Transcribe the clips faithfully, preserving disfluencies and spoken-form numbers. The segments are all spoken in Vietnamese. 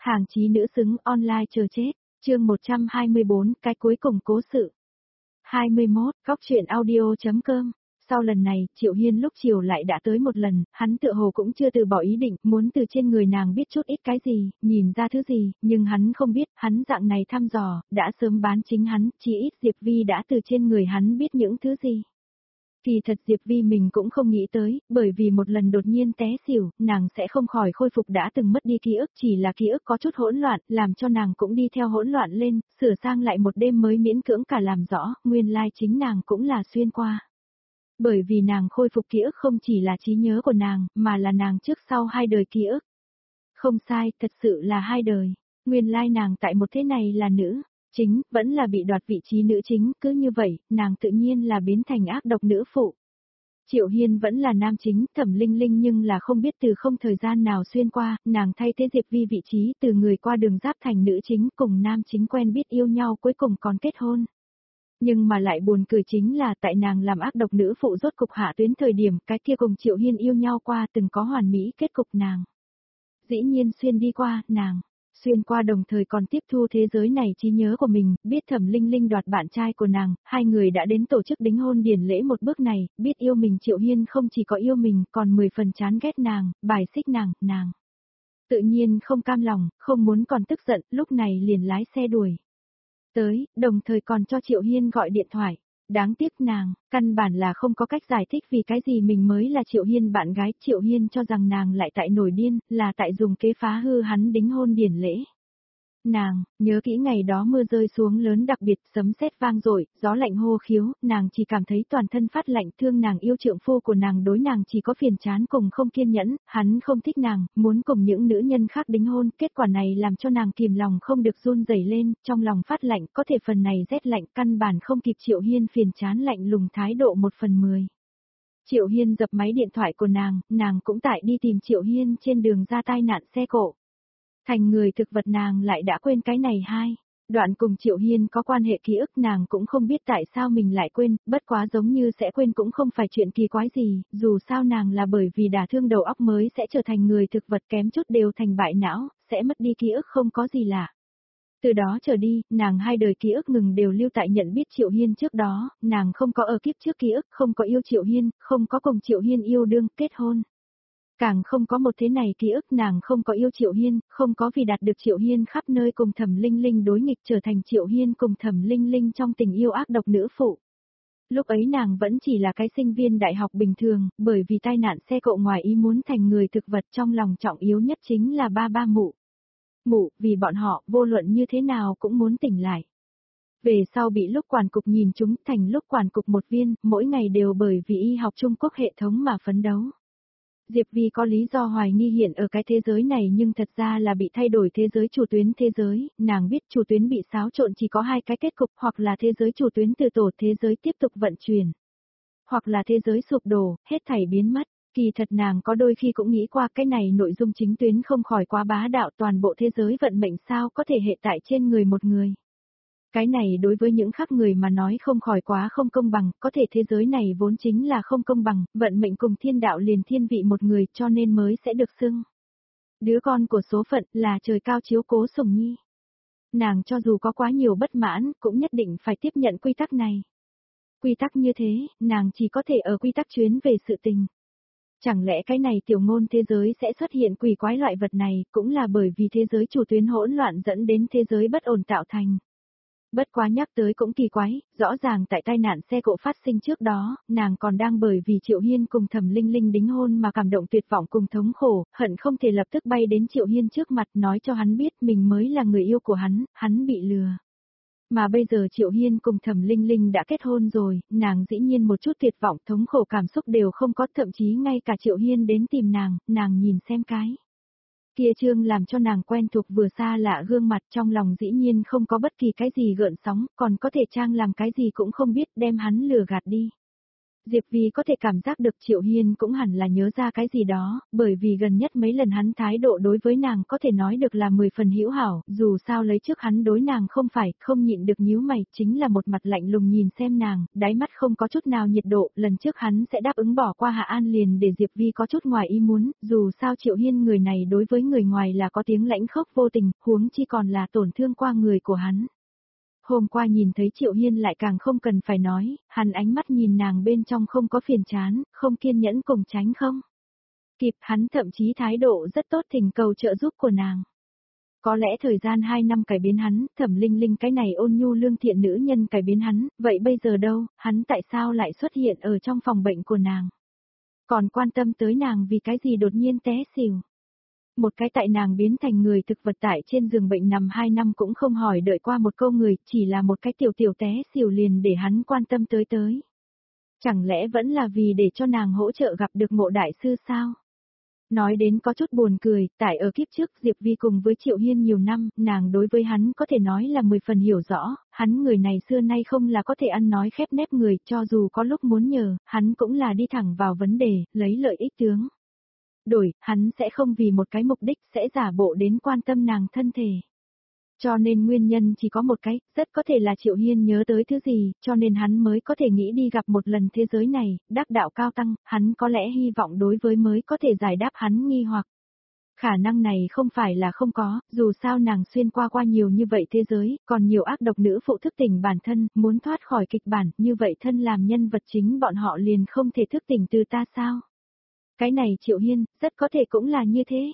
Hàng chí nữ xứng online chờ chết, chương một trăm hai mươi bốn, cái cuối cùng cố sự. hai mươi mốt, góc truyện audio.com. Sau lần này, Triệu Hiên lúc chiều lại đã tới một lần, hắn tựa hồ cũng chưa từ bỏ ý định, muốn từ trên người nàng biết chút ít cái gì, nhìn ra thứ gì, nhưng hắn không biết, hắn dạng này thăm dò, đã sớm bán chính hắn, chỉ ít Diệp Vi đã từ trên người hắn biết những thứ gì. Kỳ thật Diệp Vi mình cũng không nghĩ tới, bởi vì một lần đột nhiên té xỉu, nàng sẽ không khỏi khôi phục đã từng mất đi ký ức, chỉ là ký ức có chút hỗn loạn, làm cho nàng cũng đi theo hỗn loạn lên, sửa sang lại một đêm mới miễn cưỡng cả làm rõ, nguyên lai chính nàng cũng là xuyên qua. Bởi vì nàng khôi phục ký ức không chỉ là trí nhớ của nàng, mà là nàng trước sau hai đời ký ức. Không sai, thật sự là hai đời, nguyên lai nàng tại một thế này là nữ. Chính, vẫn là bị đoạt vị trí nữ chính, cứ như vậy, nàng tự nhiên là biến thành ác độc nữ phụ. Triệu Hiên vẫn là nam chính, Thẩm Linh Linh nhưng là không biết từ không thời gian nào xuyên qua, nàng thay thế Diệp Vi vị trí từ người qua đường giáp thành nữ chính cùng nam chính quen biết yêu nhau cuối cùng còn kết hôn. Nhưng mà lại buồn cười chính là tại nàng làm ác độc nữ phụ rốt cục hạ tuyến thời điểm cái kia cùng Triệu Hiên yêu nhau qua từng có hoàn mỹ kết cục nàng. Dĩ nhiên xuyên đi qua, nàng. Xuyên qua đồng thời còn tiếp thu thế giới này trí nhớ của mình, biết Thẩm Linh Linh đoạt bạn trai của nàng, hai người đã đến tổ chức đính hôn điển lễ một bước này, biết yêu mình Triệu Hiên không chỉ có yêu mình, còn mười phần chán ghét nàng, bài xích nàng, nàng. Tự nhiên không cam lòng, không muốn còn tức giận, lúc này liền lái xe đuổi tới, đồng thời còn cho Triệu Hiên gọi điện thoại. Đáng tiếc nàng, căn bản là không có cách giải thích vì cái gì mình mới là Triệu Hiên bạn gái, Triệu Hiên cho rằng nàng lại tại nổi điên, là tại dùng kế phá hư hắn đính hôn điển lễ. Nàng, nhớ kỹ ngày đó mưa rơi xuống lớn đặc biệt, sấm sét vang dội, gió lạnh hô khiếu, nàng chỉ cảm thấy toàn thân phát lạnh, thương nàng yêu trượng phu của nàng đối nàng chỉ có phiền chán cùng không kiên nhẫn, hắn không thích nàng, muốn cùng những nữ nhân khác đính hôn, kết quả này làm cho nàng kìm lòng không được run rẩy lên, trong lòng phát lạnh, có thể phần này rét lạnh căn bản không kịp Triệu Hiên phiền chán lạnh lùng thái độ một phần mười. Triệu Hiên dập máy điện thoại của nàng, nàng cũng tại đi tìm Triệu Hiên trên đường ra tai nạn xe cộ. Thành người thực vật nàng lại đã quên cái này hai. Đoạn cùng Triệu Hiên có quan hệ ký ức nàng cũng không biết tại sao mình lại quên, bất quá giống như sẽ quên cũng không phải chuyện kỳ quái gì, dù sao nàng là bởi vì đả thương đầu óc mới sẽ trở thành người thực vật kém chút đều thành bại não, sẽ mất đi ký ức không có gì lạ. Từ đó trở đi, nàng hai đời ký ức ngừng đều lưu tại nhận biết Triệu Hiên trước đó, nàng không có ở kiếp trước ký ức, không có yêu Triệu Hiên, không có cùng Triệu Hiên yêu đương, kết hôn. Càng không có một thế này ký ức nàng không có yêu Triệu Hiên, không có vì đạt được Triệu Hiên khắp nơi cùng Thẩm Linh Linh đối nghịch trở thành Triệu Hiên cùng Thẩm Linh Linh trong tình yêu ác độc nữ phụ. Lúc ấy nàng vẫn chỉ là cái sinh viên đại học bình thường, bởi vì tai nạn xe cộ ngoài ý muốn thành người thực vật trong lòng trọng yếu nhất chính là ba ba mụ. Mụ, vì bọn họ, vô luận như thế nào cũng muốn tỉnh lại. Về sau bị lúc quản cục nhìn chúng thành lúc quản cục một viên, mỗi ngày đều bởi vì y học Trung Quốc hệ thống mà phấn đấu. Diệp Vi có lý do hoài nghi hiện ở cái thế giới này nhưng thật ra là bị thay đổi thế giới chủ tuyến thế giới, nàng biết chủ tuyến bị xáo trộn chỉ có hai cái kết cục hoặc là thế giới chủ tuyến từ tổ thế giới tiếp tục vận chuyển. Hoặc là thế giới sụp đổ, hết thảy biến mất, kỳ thật nàng có đôi khi cũng nghĩ qua cái này nội dung chính tuyến không khỏi quá bá đạo toàn bộ thế giới vận mệnh sao có thể hệ tại trên người một người. Cái này đối với những khác người mà nói không khỏi quá không công bằng, có thể thế giới này vốn chính là không công bằng, vận mệnh cùng thiên đạo liền thiên vị một người cho nên mới sẽ được xưng. Đứa con của số phận là trời cao chiếu cố sủng nhi. Nàng cho dù có quá nhiều bất mãn cũng nhất định phải tiếp nhận quy tắc này. Quy tắc như thế, nàng chỉ có thể ở quy tắc chuyến về sự tình. Chẳng lẽ cái này tiểu ngôn thế giới sẽ xuất hiện quỷ quái loại vật này cũng là bởi vì thế giới chủ tuyến hỗn loạn dẫn đến thế giới bất ổn tạo thành. Bất quá nhắc tới cũng kỳ quái, rõ ràng tại tai nạn xe cộ phát sinh trước đó, nàng còn đang bởi vì Triệu Hiên cùng Thẩm Linh Linh đính hôn mà cảm động tuyệt vọng cùng thống khổ, hận không thể lập tức bay đến Triệu Hiên trước mặt nói cho hắn biết mình mới là người yêu của hắn, hắn bị lừa. Mà bây giờ Triệu Hiên cùng Thẩm Linh Linh đã kết hôn rồi, nàng dĩ nhiên một chút tuyệt vọng thống khổ cảm xúc đều không có, thậm chí ngay cả Triệu Hiên đến tìm nàng, nàng nhìn xem cái. Kia trương làm cho nàng quen thuộc vừa xa lạ gương mặt trong lòng dĩ nhiên không có bất kỳ cái gì gợn sóng, còn có thể trang làm cái gì cũng không biết đem hắn lừa gạt đi. Diệp Vi có thể cảm giác được Triệu Hiên cũng hẳn là nhớ ra cái gì đó, bởi vì gần nhất mấy lần hắn thái độ đối với nàng có thể nói được là mười phần hữu hảo, dù sao lấy trước hắn đối nàng không phải, không nhịn được nhíu mày, chính là một mặt lạnh lùng nhìn xem nàng, đáy mắt không có chút nào nhiệt độ, lần trước hắn sẽ đáp ứng bỏ qua Hạ An liền để Diệp Vi có chút ngoài ý muốn, dù sao Triệu Hiên người này đối với người ngoài là có tiếng lãnh khốc vô tình, huống chi còn là tổn thương qua người của hắn. Hôm qua nhìn thấy Triệu Hiên lại càng không cần phải nói, hắn ánh mắt nhìn nàng bên trong không có phiền chán, không kiên nhẫn cùng tránh không. Kịp hắn thậm chí thái độ rất tốt thỉnh cầu trợ giúp của nàng. Có lẽ thời gian hai năm cải biến hắn, Thẩm Linh Linh cái này ôn nhu lương thiện nữ nhân cải biến hắn, vậy bây giờ đâu, hắn tại sao lại xuất hiện ở trong phòng bệnh của nàng? Còn quan tâm tới nàng vì cái gì đột nhiên té xỉu? Một cái tại nàng biến thành người thực vật tại trên giường bệnh nằm hai năm cũng không hỏi đợi qua một câu người, chỉ là một cái tiểu tiểu té xỉu liền để hắn quan tâm tới tới. Chẳng lẽ vẫn là vì để cho nàng hỗ trợ gặp được Ngộ đại sư sao? Nói đến có chút buồn cười, tại ở kiếp trước Diệp Vi cùng với Triệu Hiên nhiều năm, nàng đối với hắn có thể nói là mười phần hiểu rõ, hắn người này xưa nay không là có thể ăn nói khép nép người, cho dù có lúc muốn nhờ, hắn cũng là đi thẳng vào vấn đề, lấy lợi ích tướng. Đổi, hắn sẽ không vì một cái mục đích sẽ giả bộ đến quan tâm nàng thân thể. Cho nên nguyên nhân chỉ có một cái, rất có thể là Triệu Hiên nhớ tới thứ gì, cho nên hắn mới có thể nghĩ đi gặp một lần thế giới này, đắc đạo cao tăng, hắn có lẽ hy vọng đối với mới có thể giải đáp hắn nghi hoặc. Khả năng này không phải là không có, dù sao nàng xuyên qua qua nhiều như vậy thế giới, còn nhiều ác độc nữ phụ thức tỉnh bản thân, muốn thoát khỏi kịch bản, như vậy thân làm nhân vật chính bọn họ liền không thể thức tỉnh từ ta sao? Cái này Triệu Hiên, rất có thể cũng là như thế.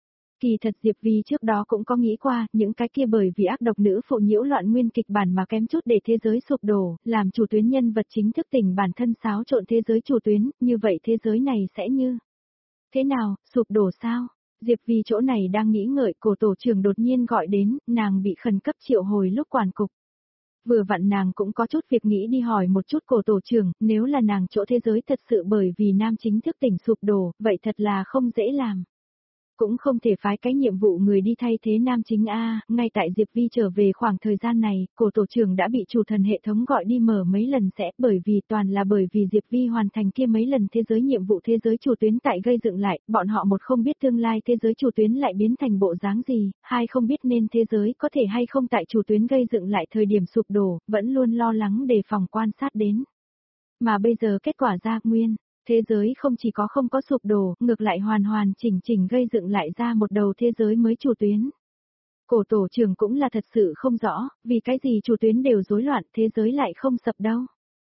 Kỳ thật Diệp Vi trước đó cũng có nghĩ qua, những cái kia bởi vì ác độc nữ phụ nhiễu loạn nguyên kịch bản mà kém chút để thế giới sụp đổ, làm chủ tuyến nhân vật chính thức tỉnh bản thân xáo trộn thế giới chủ tuyến, như vậy thế giới này sẽ như thế nào, sụp đổ sao? Diệp Vi chỗ này đang nghĩ ngợi, cổ tổ trưởng đột nhiên gọi đến, nàng bị khẩn cấp triệu hồi lúc quản cục. Vừa vặn nàng cũng có chút việc nghĩ đi hỏi một chút cổ tổ trưởng, nếu là nàng chỗ thế giới thật sự bởi vì nam chính thức tỉnh sụp đổ, vậy thật là không dễ làm. Cũng không thể phái cái nhiệm vụ người đi thay thế nam chính A, ngay tại Diệp Vi trở về khoảng thời gian này, cổ tổ trưởng đã bị chủ thần hệ thống gọi đi mở mấy lần sẽ, bởi vì toàn là bởi vì Diệp Vi hoàn thành kia mấy lần thế giới nhiệm vụ thế giới chủ tuyến tại gây dựng lại, bọn họ một không biết tương lai thế giới chủ tuyến lại biến thành bộ dáng gì, hai không biết nên thế giới có thể hay không tại chủ tuyến gây dựng lại thời điểm sụp đổ, vẫn luôn lo lắng đề phòng quan sát đến. Mà bây giờ kết quả ra nguyên. Thế giới không chỉ có không có sụp đổ, ngược lại hoàn hoàn chỉnh chỉnh gây dựng lại ra một đầu thế giới mới chủ tuyến. Cổ tổ trưởng cũng là thật sự không rõ, vì cái gì chủ tuyến đều rối loạn, thế giới lại không sập đâu.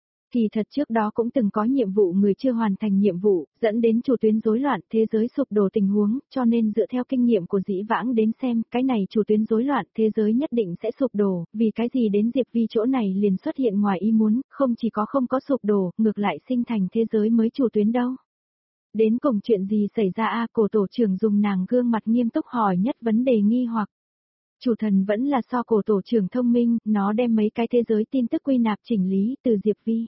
Kỳ thật trước đó cũng từng có nhiệm vụ người chưa hoàn thành nhiệm vụ, dẫn đến chủ tuyến rối loạn, thế giới sụp đổ tình huống, cho nên dựa theo kinh nghiệm của dĩ vãng đến xem, cái này chủ tuyến rối loạn, thế giới nhất định sẽ sụp đổ, vì cái gì đến Diệp Vi chỗ này liền xuất hiện ngoài ý muốn, không chỉ có không có sụp đổ, ngược lại sinh thành thế giới mới chủ tuyến đâu. Đến cùng chuyện gì xảy ra a cổ tổ trưởng dùng nàng gương mặt nghiêm túc hỏi nhất vấn đề nghi hoặc. Chủ thần vẫn là so cổ tổ trưởng thông minh, nó đem mấy cái thế giới tin tức quy nạp chỉnh lý từ Diệp Vi.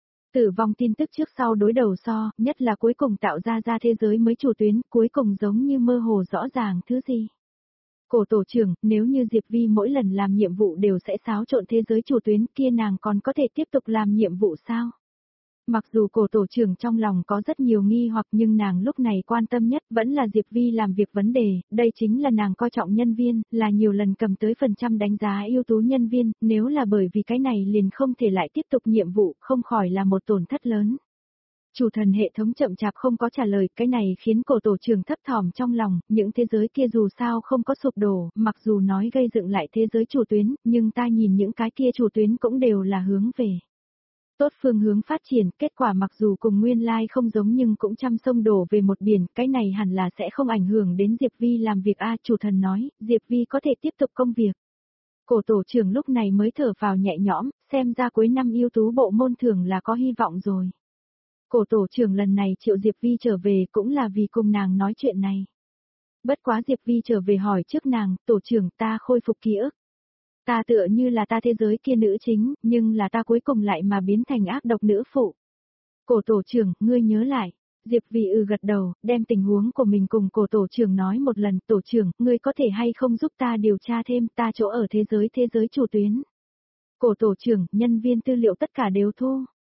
Tử vong tin tức trước sau đối đầu so, nhất là cuối cùng tạo ra ra thế giới mới chủ tuyến, cuối cùng giống như mơ hồ rõ ràng thứ gì. Cổ tổ trưởng, nếu như Diệp Vi mỗi lần làm nhiệm vụ đều sẽ xáo trộn thế giới chủ tuyến kia nàng còn có thể tiếp tục làm nhiệm vụ sao? Mặc dù cổ tổ trưởng trong lòng có rất nhiều nghi hoặc nhưng nàng lúc này quan tâm nhất vẫn là Diệp Vi làm việc vấn đề, đây chính là nàng coi trọng nhân viên, là nhiều lần cầm tới phần trăm đánh giá ưu tú nhân viên, nếu là bởi vì cái này liền không thể lại tiếp tục nhiệm vụ, không khỏi là một tổn thất lớn. Chủ thần hệ thống chậm chạp không có trả lời, cái này khiến cổ tổ trưởng thấp thỏm trong lòng, những thế giới kia dù sao không có sụp đổ, mặc dù nói gây dựng lại thế giới chủ tuyến, nhưng ta nhìn những cái kia chủ tuyến cũng đều là hướng về tốt phương hướng phát triển, kết quả mặc dù cùng nguyên lai like không giống nhưng cũng trăm sông đổ về một biển, cái này hẳn là sẽ không ảnh hưởng đến Diệp Vi làm việc a chủ thần nói, Diệp Vi có thể tiếp tục công việc. Cổ tổ trưởng lúc này mới thở vào nhẹ nhõm, xem ra cuối năm ưu tú bộ môn thường là có hy vọng rồi. Cổ tổ trưởng lần này triệu Diệp Vi trở về cũng là vì cùng nàng nói chuyện này. Bất quá Diệp Vi trở về hỏi trước nàng, tổ trưởng ta khôi phục ký ức. Ta tựa như là ta thế giới kia nữ chính, nhưng là ta cuối cùng lại mà biến thành ác độc nữ phụ. Cổ tổ trưởng, ngươi nhớ lại. Diệp Vi ư gật đầu, đem tình huống của mình cùng cổ tổ trưởng nói một lần. Tổ trưởng, ngươi có thể hay không giúp ta điều tra thêm ta chỗ ở thế giới thế giới chủ tuyến. Cổ tổ trưởng, nhân viên tư liệu tất cả đều thu.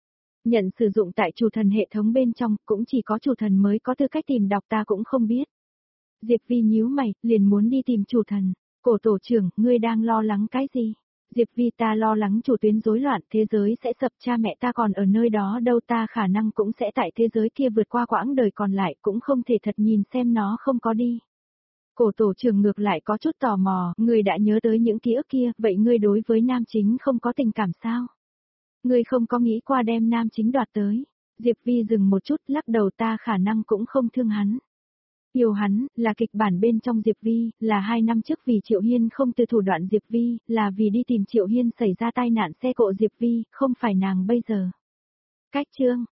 Nhận sử dụng tại chủ thần hệ thống bên trong, cũng chỉ có chủ thần mới có tư cách tìm đọc ta cũng không biết. Diệp Vi nhíu mày, liền muốn đi tìm chủ thần. Cổ tổ trưởng, ngươi đang lo lắng cái gì? Diệp Vi ta lo lắng chủ tuyến rối loạn, thế giới sẽ sập, cha mẹ ta còn ở nơi đó đâu, ta khả năng cũng sẽ tại thế giới kia vượt qua quãng đời còn lại, cũng không thể thật nhìn xem nó không có đi. Cổ tổ trưởng ngược lại có chút tò mò, ngươi đã nhớ tới những ký ức kia, vậy ngươi đối với nam chính không có tình cảm sao? Ngươi không có nghĩ qua đem nam chính đoạt tới. Diệp Vi dừng một chút, lắc đầu, ta khả năng cũng không thương hắn. Yêu hắn, là kịch bản bên trong Diệp Vi, là hai năm trước vì Triệu Hiên không từ thủ đoạn Diệp Vi, là vì đi tìm Triệu Hiên xảy ra tai nạn xe cộ Diệp Vi, không phải nàng bây giờ. Cách chương.